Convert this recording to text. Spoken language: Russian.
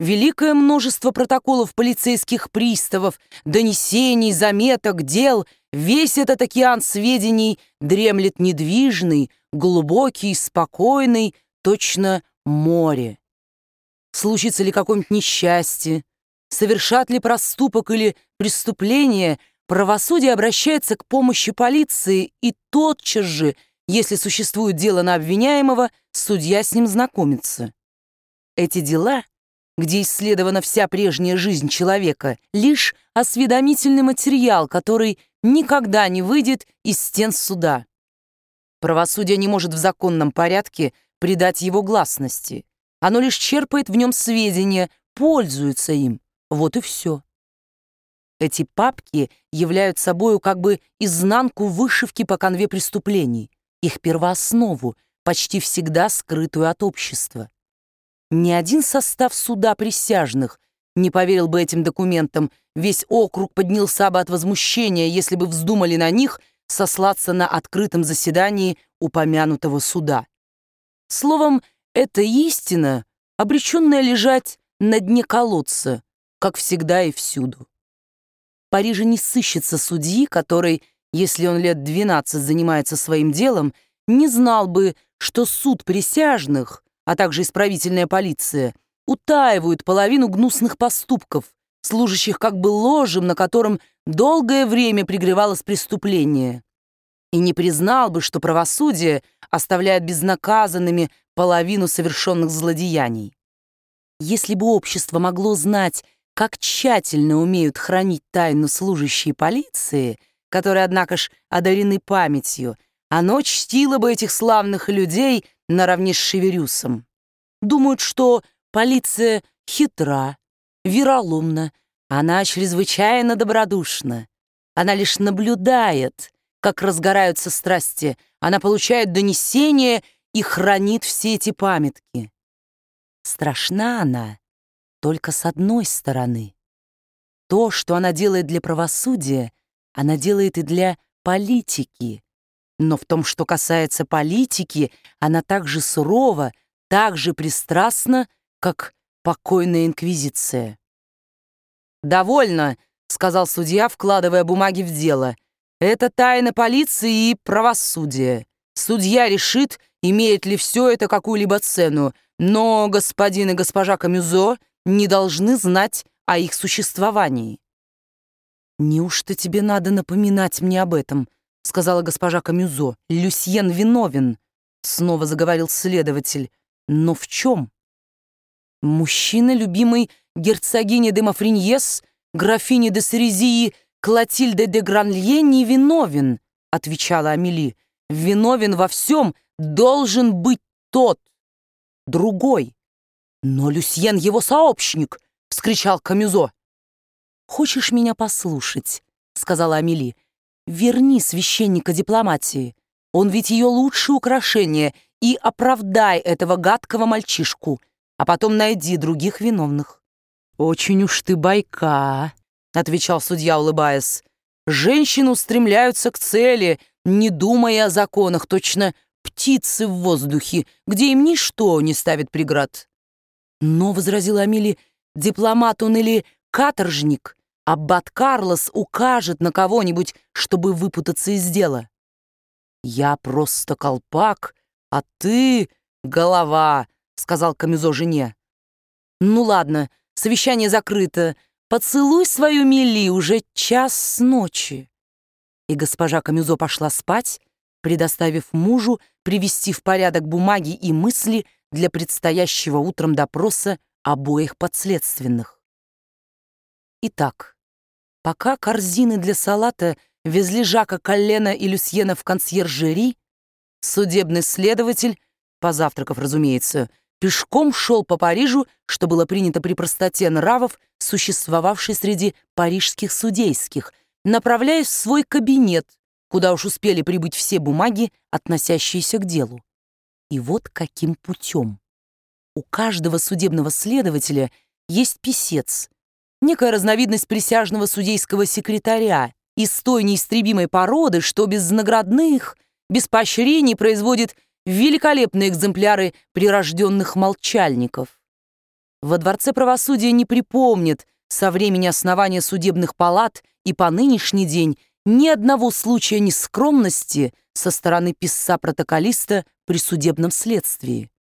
великое множество протоколов полицейских приставов, донесений, заметок, дел, весь этот океан сведений дремлет недвижный, глубокий, спокойный, точно море. Случится ли какое-нибудь несчастье, совершат ли проступок или преступление, правосудие обращается к помощи полиции, и тотчас же, если существует дело на обвиняемого, судья с ним знакомится. Эти дела, где исследована вся прежняя жизнь человека, лишь осведомительный материал, который никогда не выйдет из стен суда. Правосудие не может в законном порядке придать его гласности. Оно лишь черпает в нем сведения, пользуется им. Вот и все. Эти папки являются собою как бы изнанку вышивки по канве преступлений, их первооснову, почти всегда скрытую от общества. Ни один состав суда присяжных не поверил бы этим документам, весь округ поднялся бы от возмущения, если бы вздумали на них сослаться на открытом заседании упомянутого суда. Словом, эта истина, обреченная лежать на дне колодца, как всегда и всюду. В Париже не сыщется судьи, который, если он лет 12 занимается своим делом, не знал бы, что суд присяжных, а также исправительная полиция, утаивают половину гнусных поступков, служащих как бы ложем, на котором долгое время пригревалось преступление, и не признал бы, что правосудие оставляет безнаказанными половину совершенных злодеяний. Если бы общество могло знать, как тщательно умеют хранить тайну служащие полиции, которые, однако ж, одарены памятью, оно чтило бы этих славных людей наравне с Шеверюсом. Думают, что полиция хитра, вероломна, она чрезвычайно добродушна. Она лишь наблюдает, как разгораются страсти, она получает донесения и хранит все эти памятки. Страшна она только с одной стороны. То, что она делает для правосудия, она делает и для политики. Но в том, что касается политики, она так же сурова, так же пристрастна, как покойная инквизиция. «Довольно», — сказал судья, вкладывая бумаги в дело. «Это тайна полиции и правосудия. Судья решит, имеет ли все это какую-либо цену, но господин и госпожа Камюзо не должны знать о их существовании». «Неужто тебе надо напоминать мне об этом?» — сказала госпожа Камюзо. «Люсьен виновен», — снова заговорил следователь. «Но в чем?» «Мужчина, любимый герцогини де Мафриньес, графини де Серезии, Клотильде де Гранлье, не виновен», — отвечала Амели. «Виновен во всем должен быть тот, другой». «Но Люсьен его сообщник!» — вскричал Камюзо. «Хочешь меня послушать?» — сказала Амели. «Верни священника дипломатии. Он ведь ее лучшее украшение, и оправдай этого гадкого мальчишку, а потом найди других виновных». «Очень уж ты байка», — отвечал судья, улыбаясь. «Женщины устремляются к цели, не думая о законах, точно птицы в воздухе, где им ничто не ставит преград». «Но, — возразила Амели, — дипломат он или каторжник, аббат Карлос укажет на кого-нибудь, чтобы выпутаться из дела». «Я просто колпак, а ты — голова», — сказал Камюзо жене. «Ну ладно, совещание закрыто. Поцелуй свою Мели, уже 1:00 ночи». И госпожа Камюзо пошла спать, предоставив мужу привести в порядок бумаги и мысли для предстоящего утром допроса обоих подследственных. Итак, пока корзины для салата везли Жака Коллена и Люсьена в консьержери, судебный следователь, позавтракав, разумеется, пешком шел по Парижу, что было принято при простоте нравов, существовавшей среди парижских судейских, направляясь в свой кабинет, куда уж успели прибыть все бумаги, относящиеся к делу. И вот каким путем. У каждого судебного следователя есть писец, некая разновидность присяжного судейского секретаря из той неистребимой породы, что без наградных, без поощрений производит великолепные экземпляры прирожденных молчальников. Во Дворце правосудия не припомнят со времени основания судебных палат и по нынешний день ни одного случая нескромности со стороны писца-протоколиста при судебном следствии.